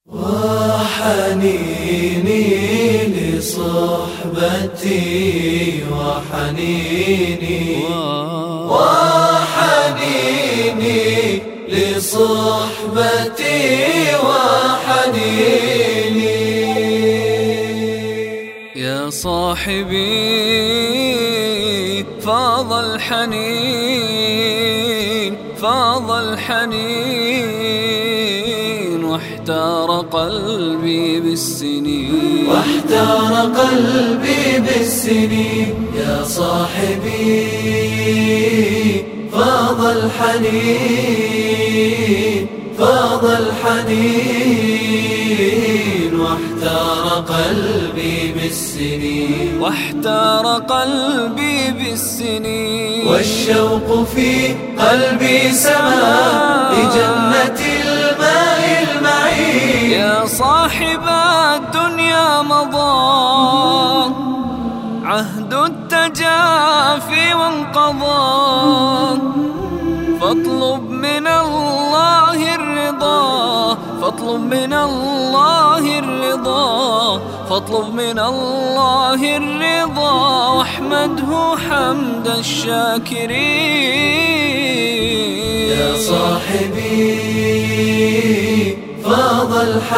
وحنيني لصحبتي وحنيني لصحبتي وحنيني يا صاحبي فاض الحنين واحتار قلبي بالسنين يا صاحبي فاض الحنين واحتار قلبي بالسنين والشوق في قلبي سما لجنة الماء المعين يا صاحب الدنيا مضى عهد التجافي وانقضى فاطلب من الله الرضا واحمده حمد الشاكرين يا صاحبي فاض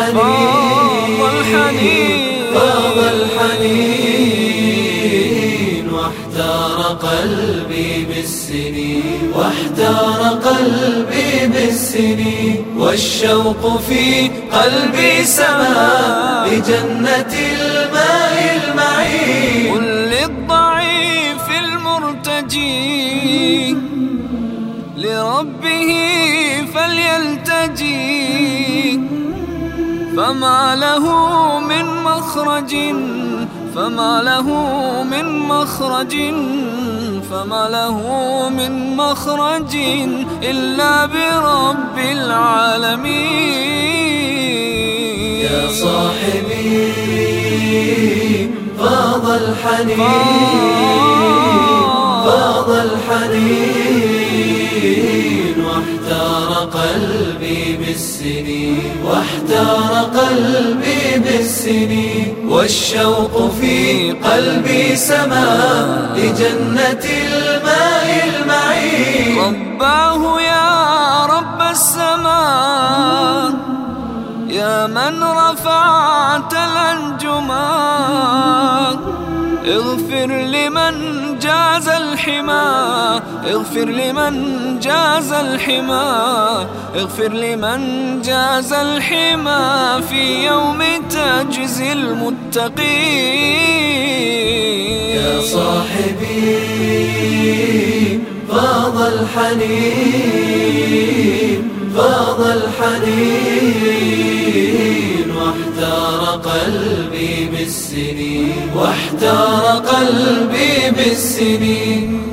الحنين واحتار قلبي بالسنين والشوق في قلبي سما لجنة الماء المعين قل للضعيف المرتجي لربه فليلتجي فما له من مخرج إلا برب العالمين يا صاحبي فاض الحنين واحتار قلبي بالسنين والشوق في قلبي سما لجنة الماء المعين رباه يا رب السماء يا من رفعت الأنجما اغفر لمن جاز الحما في يوم تجزي المتقين يا صاحبي فاض الحنين واحتار قلبي بالسنين